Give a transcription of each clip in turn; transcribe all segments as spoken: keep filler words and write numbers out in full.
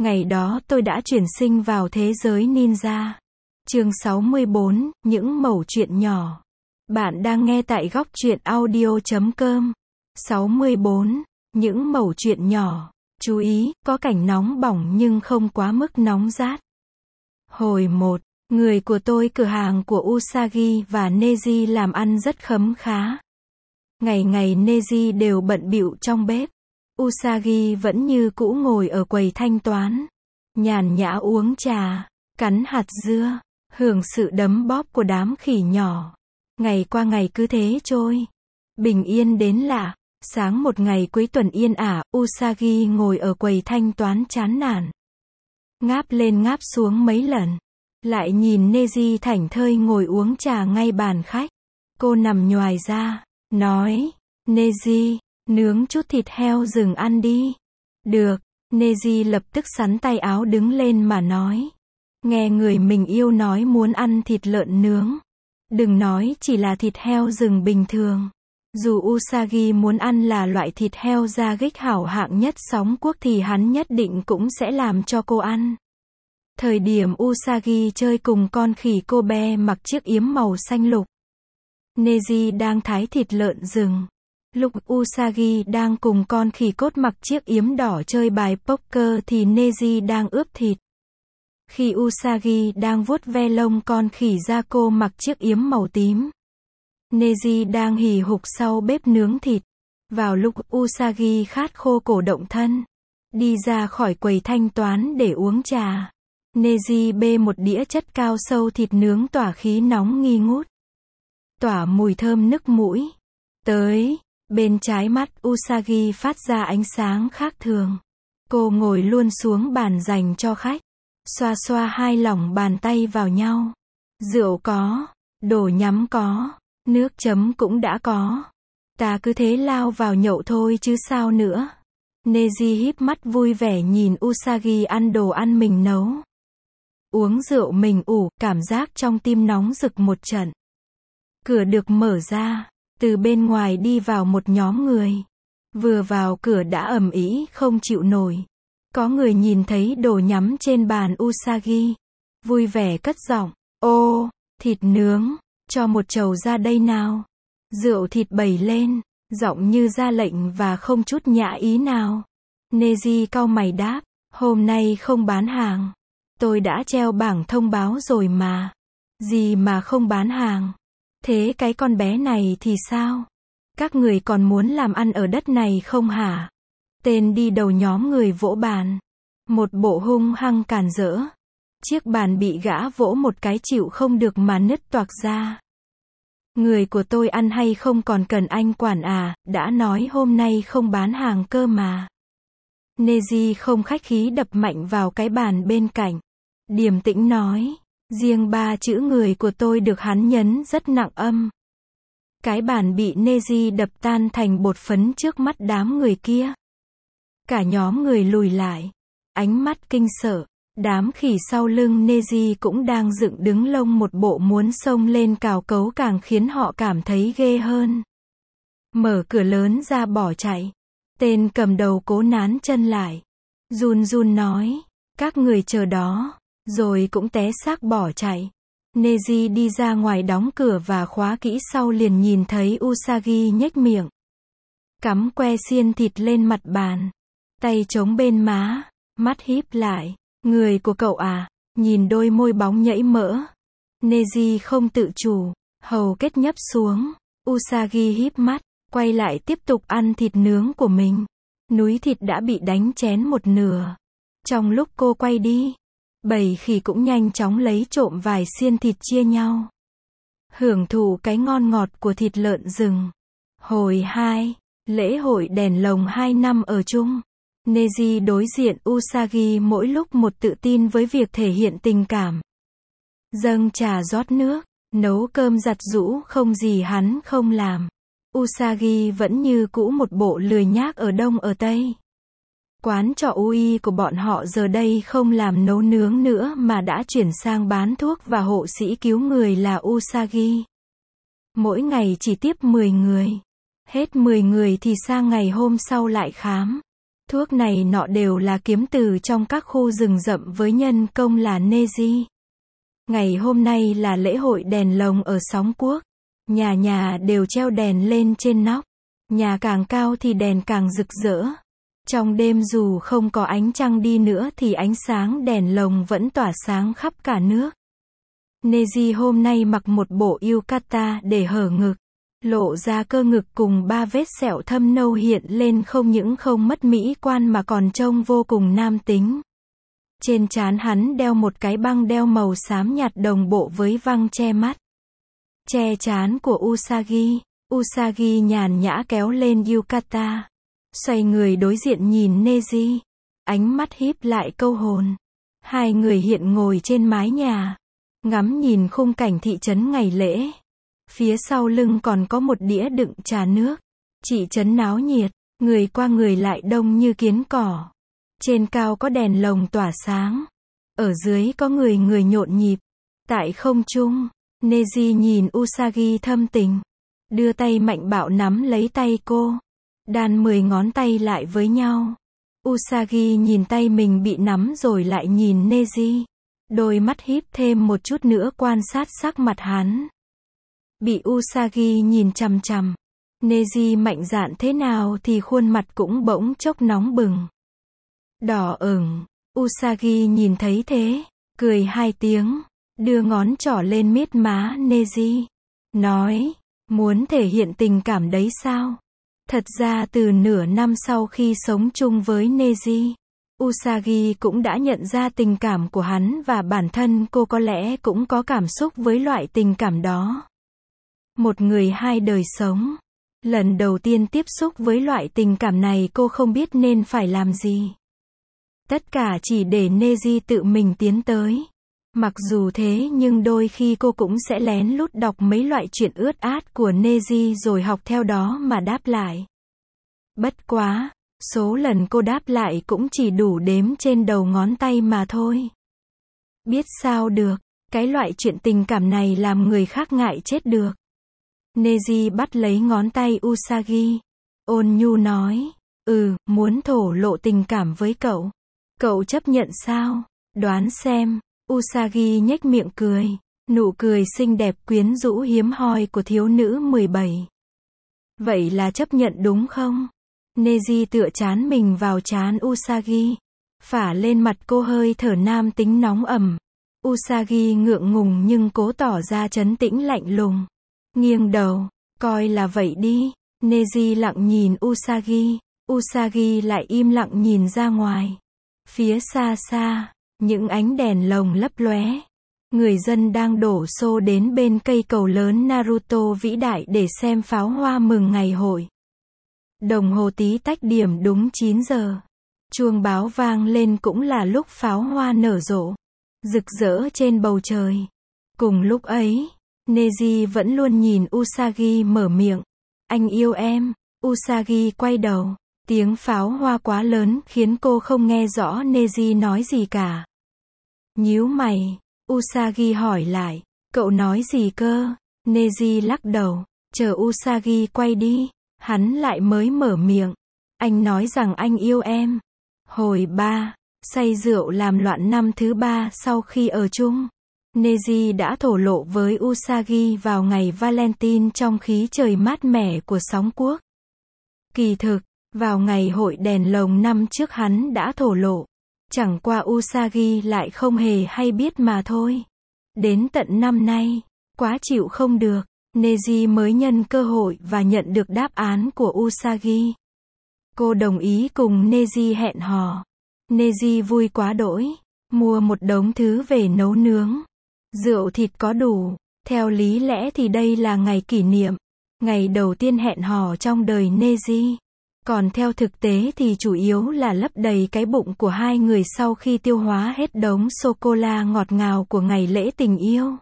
Ngày đó tôi đã chuyển sinh vào thế giới ninja. Chương sáu mươi bốn, những mẩu chuyện nhỏ. Bạn đang nghe tại góc truyện audio chấm com. sáu mươi bốn, những mẩu chuyện nhỏ. Chú ý, có cảnh nóng bỏng nhưng không quá mức nóng rát. Hồi một, người của tôi cửa hàng của Usagi và Neji làm ăn rất khấm khá. Ngày ngày Neji đều bận bịu trong bếp. Usagi vẫn như cũ ngồi ở quầy thanh toán, nhàn nhã uống trà, cắn hạt dưa, hưởng sự đấm bóp của đám khỉ nhỏ. Ngày qua ngày cứ thế trôi, bình yên đến lạ. Sáng một ngày cuối tuần yên ả, Usagi ngồi ở quầy thanh toán chán nản. Ngáp lên ngáp xuống mấy lần, lại nhìn Neji thảnh thơi ngồi uống trà ngay bàn khách. Cô nằm nhoài ra, nói, Neji, nướng chút thịt heo rừng ăn đi. Được, Neji lập tức xắn tay áo đứng lên mà nói. Nghe người mình yêu nói muốn ăn thịt lợn nướng. Đừng nói chỉ là thịt heo rừng bình thường. Dù Usagi muốn ăn là loại thịt heo da gích hảo hạng nhất sóng quốc thì hắn nhất định cũng sẽ làm cho cô ăn. Thời điểm Usagi chơi cùng con khỉ Kobe mặc chiếc yếm màu xanh lục, Neji đang thái thịt lợn rừng. Lúc Usagi đang cùng con khỉ cốt mặc chiếc yếm đỏ chơi bài poker thì Neji đang ướp thịt. Khi Usagi đang vuốt ve lông con khỉ Zako mặc chiếc yếm màu tím, Neji đang hì hục sau bếp nướng thịt. Vào lúc Usagi khát khô cổ động thân, đi ra khỏi quầy thanh toán để uống trà, Neji bê một đĩa chất cao sâu thịt nướng tỏa khí nóng nghi ngút, tỏa mùi thơm nức mũi. Tới, bên trái mắt Usagi phát ra ánh sáng khác thường. Cô ngồi luôn xuống bàn dành cho khách, xoa xoa hai lòng bàn tay vào nhau. Rượu có, đồ nhắm có, nước chấm cũng đã có. Ta cứ thế lao vào nhậu thôi chứ sao nữa. Neji híp mắt vui vẻ nhìn Usagi ăn đồ ăn mình nấu. Uống rượu mình ủ, cảm giác trong tim nóng rực một trận. Cửa được mở ra, từ bên ngoài đi vào một nhóm người. Vừa vào cửa đã ầm ĩ không chịu nổi. Có người nhìn thấy đồ nhắm trên bàn Usagi, vui vẻ cất giọng, ô, thịt nướng, cho một chầu ra đây nào. Rượu thịt bày lên, giọng như ra lệnh và không chút nhã ý nào. Neji cau mày đáp, hôm nay không bán hàng. Tôi đã treo bảng thông báo rồi mà. Gì mà không bán hàng? Thế cái con bé này thì sao? Các người còn muốn làm ăn ở đất này không hả? Tên đi đầu nhóm người vỗ bàn. Một bộ hung hăng càn rỡ. Chiếc bàn bị gã vỗ một cái chịu không được mà nứt toạc ra. Người của tôi ăn hay không còn cần anh quản à, đã nói hôm nay không bán hàng cơ mà. Neji không khách khí đập mạnh vào cái bàn bên cạnh. Điềm tĩnh nói, riêng ba chữ người của tôi được hắn nhấn rất nặng âm. Cái bàn bị Neji đập tan thành bột phấn trước mắt đám người kia. Cả nhóm người lùi lại, ánh mắt kinh sợ. Đám khỉ sau lưng Neji cũng đang dựng đứng lông một bộ muốn xông lên cào cấu càng khiến họ cảm thấy ghê hơn. Mở cửa lớn ra bỏ chạy. Tên cầm đầu cố nán chân lại. Run run nói, các người chờ đó, rồi cũng té xác bỏ chạy. Neji đi ra ngoài đóng cửa và khóa kỹ sau liền nhìn thấy Usagi nhếch miệng, cắm que xiên thịt lên mặt bàn, tay chống bên má, mắt híp lại. Người của cậu à? Nhìn đôi môi bóng nhẫy mỡ. Neji không tự chủ, hầu kết nhấp xuống. Usagi híp mắt, quay lại tiếp tục ăn thịt nướng của mình. Núi thịt đã bị đánh chén một nửa. Trong lúc cô quay đi, bầy khỉ cũng nhanh chóng lấy trộm vài xiên thịt chia nhau. Hưởng thụ cái ngon ngọt của thịt lợn rừng. Hồi hai, lễ hội đèn lồng hai năm ở chung. Neji đối diện Usagi mỗi lúc một tự tin với việc thể hiện tình cảm. Dâng trà rót nước, nấu cơm giặt giũ không gì hắn không làm. Usagi vẫn như cũ một bộ lười nhác ở Đông ở Tây. Quán trọ Ui của bọn họ giờ đây không làm nấu nướng nữa mà đã chuyển sang bán thuốc và hộ sĩ cứu người là Usagi. Mỗi ngày chỉ tiếp mười người. Hết mười người thì sang ngày hôm sau lại khám. Thuốc này nọ đều là kiếm từ trong các khu rừng rậm với nhân công là Neji. Ngày hôm nay là lễ hội đèn lồng ở Sóng Quốc. Nhà nhà đều treo đèn lên trên nóc. Nhà càng cao thì đèn càng rực rỡ. Trong đêm dù không có ánh trăng đi nữa thì ánh sáng đèn lồng vẫn tỏa sáng khắp cả nước. Neji hôm nay mặc một bộ yukata để hở ngực. Lộ ra cơ ngực cùng ba vết sẹo thâm nâu hiện lên không những không mất mỹ quan mà còn trông vô cùng nam tính. Trên trán hắn đeo một cái băng đeo màu xám nhạt đồng bộ với văng che mắt. Che trán của Usagi. Usagi nhàn nhã kéo lên yukata. Xoay người đối diện nhìn Neji. Ánh mắt híp lại câu hồn. Hai người hiện ngồi trên mái nhà. Ngắm nhìn khung cảnh thị trấn ngày lễ. Phía sau lưng còn có một đĩa đựng trà nước. Thị trấn náo nhiệt. Người qua người lại đông như kiến cỏ. Trên cao có đèn lồng tỏa sáng. Ở dưới có người người nhộn nhịp. Tại không trung, Neji nhìn Usagi thâm tình. Đưa tay mạnh bạo nắm lấy tay cô. Đan mười ngón tay lại với nhau. Usagi nhìn tay mình bị nắm rồi lại nhìn Neji. Đôi mắt híp thêm một chút nữa quan sát sắc mặt hắn. Bị Usagi nhìn chằm chằm. Neji mạnh dạn thế nào thì khuôn mặt cũng bỗng chốc nóng bừng. Đỏ ửng. Usagi nhìn thấy thế. Cười hai tiếng. Đưa ngón trỏ lên miết má Neji. Nói. Muốn thể hiện tình cảm đấy sao? Thật ra từ nửa năm sau khi sống chung với Neji, Usagi cũng đã nhận ra tình cảm của hắn và bản thân cô có lẽ cũng có cảm xúc với loại tình cảm đó. Một người hai đời sống. Lần đầu tiên tiếp xúc với loại tình cảm này cô không biết nên phải làm gì. Tất cả chỉ để Neji tự mình tiến tới. Mặc dù thế nhưng đôi khi cô cũng sẽ lén lút đọc mấy loại chuyện ướt át của Neji rồi học theo đó mà đáp lại. Bất quá, số lần cô đáp lại cũng chỉ đủ đếm trên đầu ngón tay mà thôi. Biết sao được, cái loại chuyện tình cảm này làm người khác ngại chết được. Neji bắt lấy ngón tay Usagi. Ôn nhu nói, ừ, muốn thổ lộ tình cảm với cậu. Cậu chấp nhận sao? Đoán xem. Usagi nhếch miệng cười. Nụ cười xinh đẹp quyến rũ hiếm hoi của thiếu nữ mười bảy. Vậy là chấp nhận đúng không? Neji tựa trán mình vào trán Usagi. Phả lên mặt cô hơi thở nam tính nóng ẩm. Usagi ngượng ngùng nhưng cố tỏ ra trấn tĩnh lạnh lùng. Nghiêng đầu. Coi là vậy đi. Neji lặng nhìn Usagi. Usagi lại im lặng nhìn ra ngoài. Phía xa xa. Những ánh đèn lồng lấp lóe. Người dân đang đổ xô đến bên cây cầu lớn Naruto vĩ đại để xem pháo hoa mừng ngày hội. Đồng hồ tí tách điểm đúng chín giờ. Chuông báo vang lên cũng là lúc pháo hoa nở rộ. Rực rỡ trên bầu trời. Cùng lúc ấy, Neji vẫn luôn nhìn Usagi mở miệng. Anh yêu em. Usagi quay đầu. Tiếng pháo hoa quá lớn khiến cô không nghe rõ Neji nói gì cả. Nhíu mày, Usagi hỏi lại, cậu nói gì cơ? Neji lắc đầu, chờ Usagi quay đi, hắn lại mới mở miệng. Anh nói rằng anh yêu em. Hồi ba, say rượu làm loạn năm thứ ba sau khi ở chung. Neji đã thổ lộ với Usagi vào ngày Valentine trong khí trời mát mẻ của Sóng Quốc. Kỳ thực, vào ngày hội đèn lồng năm trước hắn đã thổ lộ. Chẳng qua Usagi lại không hề hay biết mà thôi. Đến tận năm nay, quá chịu không được, Neji mới nhân cơ hội và nhận được đáp án của Usagi. Cô đồng ý cùng Neji hẹn hò. Neji vui quá đỗi, mua một đống thứ về nấu nướng. Rượu thịt có đủ, theo lý lẽ thì đây là ngày kỷ niệm, ngày đầu tiên hẹn hò trong đời Neji. Còn theo thực tế thì chủ yếu là lấp đầy cái bụng của hai người sau khi tiêu hóa hết đống sô-cô-la ngọt ngào của ngày lễ tình yêu.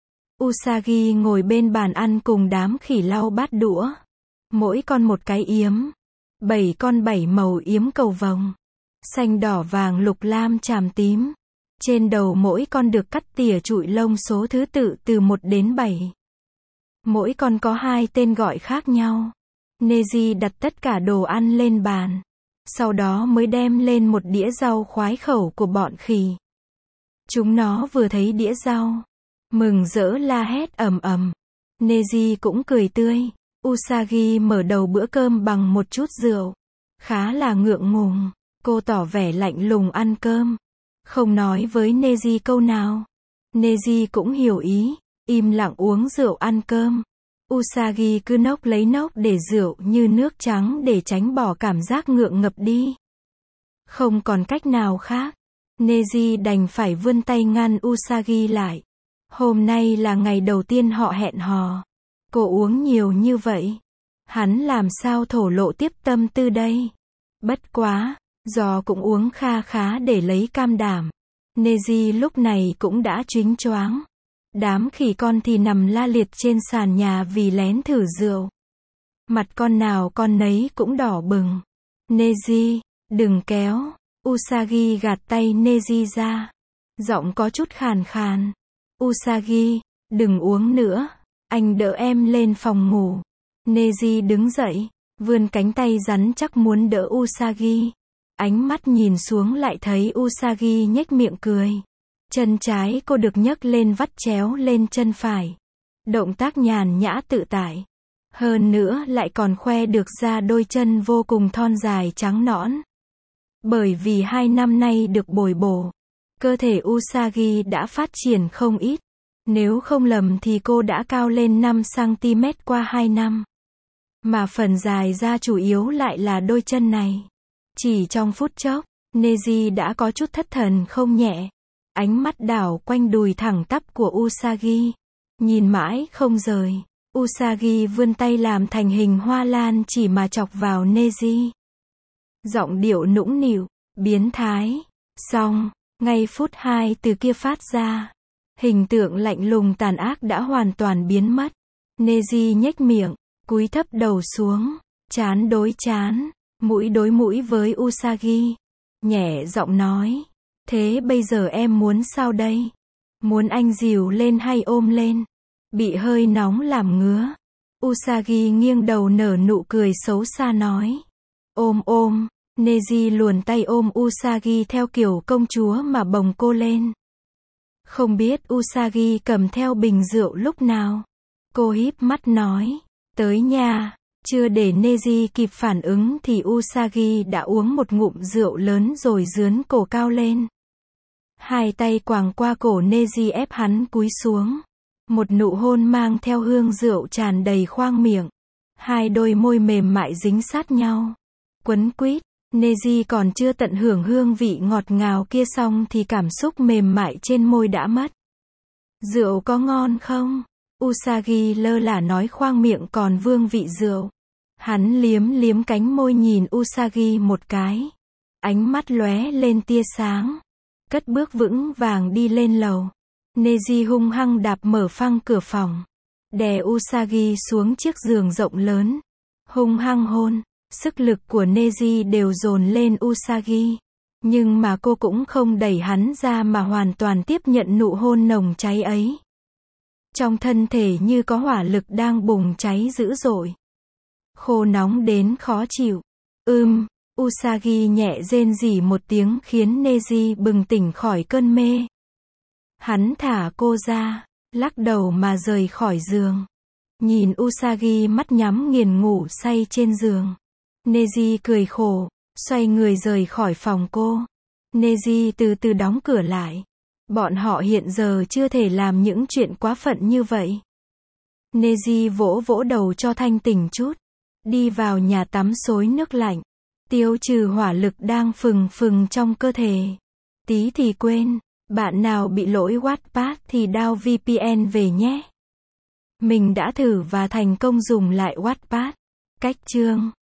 Usagi ngồi bên bàn ăn cùng đám khỉ lau bát đũa. Mỗi con một cái yếm. Bảy con bảy màu yếm cầu vồng. Xanh đỏ vàng lục lam chàm tím. Trên đầu mỗi con được cắt tỉa trụi lông số thứ tự từ một đến bảy. Mỗi con có hai tên gọi khác nhau. Neji đặt tất cả đồ ăn lên bàn. Sau đó mới đem lên một đĩa rau khoái khẩu của bọn khỉ. Chúng nó vừa thấy đĩa rau, mừng rỡ la hét ầm ầm. Neji cũng cười tươi. Usagi mở đầu bữa cơm bằng một chút rượu. Khá là ngượng ngùng. Cô tỏ vẻ lạnh lùng ăn cơm. Không nói với Neji câu nào. Neji cũng hiểu ý. Im lặng uống rượu ăn cơm. Usagi cứ nốc lấy nốc để rượu như nước trắng để tránh bỏ cảm giác ngượng ngập đi. Không còn cách nào khác. Neji đành phải vươn tay ngăn Usagi lại. Hôm nay là ngày đầu tiên họ hẹn hò. Cô uống nhiều như vậy. Hắn làm sao thổ lộ tiếp tâm tư đây? Bất quá, do cũng uống kha khá để lấy cam đảm. Neji lúc này cũng đã choáng choáng. Đám khỉ con thì nằm la liệt trên sàn nhà vì lén thử rượu. Mặt con nào con nấy cũng đỏ bừng. Neji, đừng kéo. Usagi gạt tay Neji ra. Giọng có chút khàn khàn. Usagi, đừng uống nữa. Anh đỡ em lên phòng ngủ. Neji đứng dậy, vươn cánh tay rắn chắc muốn đỡ Usagi. Ánh mắt nhìn xuống lại thấy Usagi nhếch miệng cười. Chân trái cô được nhấc lên vắt chéo lên chân phải. Động tác nhàn nhã tự tại. Hơn nữa lại còn khoe được ra đôi chân vô cùng thon dài trắng nõn. Bởi vì hai năm nay được bồi bổ, cơ thể Usagi đã phát triển không ít. Nếu không lầm thì cô đã cao lên năm xăng ti mét qua hai năm. Mà phần dài ra chủ yếu lại là đôi chân này. Chỉ trong phút chốc, Neji đã có chút thất thần không nhẹ. Ánh mắt đảo quanh đùi thẳng tắp của Usagi. Nhìn mãi không rời. Usagi vươn tay làm thành hình hoa lan chỉ mà chọc vào Neji. Giọng điệu nũng nịu, biến thái. Xong, ngay phút hai từ kia phát ra. Hình tượng lạnh lùng tàn ác đã hoàn toàn biến mất. Neji nhếch miệng, cúi thấp đầu xuống, trán đối trán, mũi đối mũi với Usagi. Nhẹ giọng nói, thế bây giờ em muốn sao đây? Muốn anh dìu lên hay ôm lên? Bị hơi nóng làm ngứa. Usagi nghiêng đầu nở nụ cười xấu xa nói. Ôm ôm. Neji luồn tay ôm Usagi theo kiểu công chúa mà bồng cô lên. Không biết Usagi cầm theo bình rượu lúc nào. Cô híp mắt nói. Tới nhà. Chưa để Neji kịp phản ứng thì Usagi đã uống một ngụm rượu lớn rồi dướn cổ cao lên. Hai tay quàng qua cổ Neji ép hắn cúi xuống. Một nụ hôn mang theo hương rượu tràn đầy khoang miệng. Hai đôi môi mềm mại dính sát nhau. Quấn quýt. Neji còn chưa tận hưởng hương vị ngọt ngào kia xong thì cảm xúc mềm mại trên môi đã mất. Rượu có ngon không? Usagi lơ là nói khoang miệng còn vương vị rượu. Hắn liếm liếm cánh môi nhìn Usagi một cái. Ánh mắt lóe lên tia sáng. Cất bước vững vàng đi lên lầu. Neji hung hăng đạp mở phăng cửa phòng. Đè Usagi xuống chiếc giường rộng lớn. Hung hăng hôn. Sức lực của Neji đều dồn lên Usagi. Nhưng mà cô cũng không đẩy hắn ra mà hoàn toàn tiếp nhận nụ hôn nồng cháy ấy. Trong thân thể như có hỏa lực đang bùng cháy dữ dội. Khô nóng đến khó chịu. Ưm, Usagi nhẹ rên rỉ một tiếng khiến Neji bừng tỉnh khỏi cơn mê. Hắn thả cô ra, lắc đầu mà rời khỏi giường. Nhìn Usagi mắt nhắm nghiền ngủ say trên giường. Neji cười khổ, xoay người rời khỏi phòng cô. Neji từ từ đóng cửa lại. Bọn họ hiện giờ chưa thể làm những chuyện quá phận như vậy. Neji vỗ vỗ đầu cho thanh tỉnh chút. Đi vào nhà tắm xối nước lạnh. Tiêu trừ hỏa lực đang phừng phừng trong cơ thể. Tí thì quên, bạn nào bị lỗi Wattpad thì download vê pê en về nhé. Mình đã thử và thành công dùng lại Wattpad. Cách chương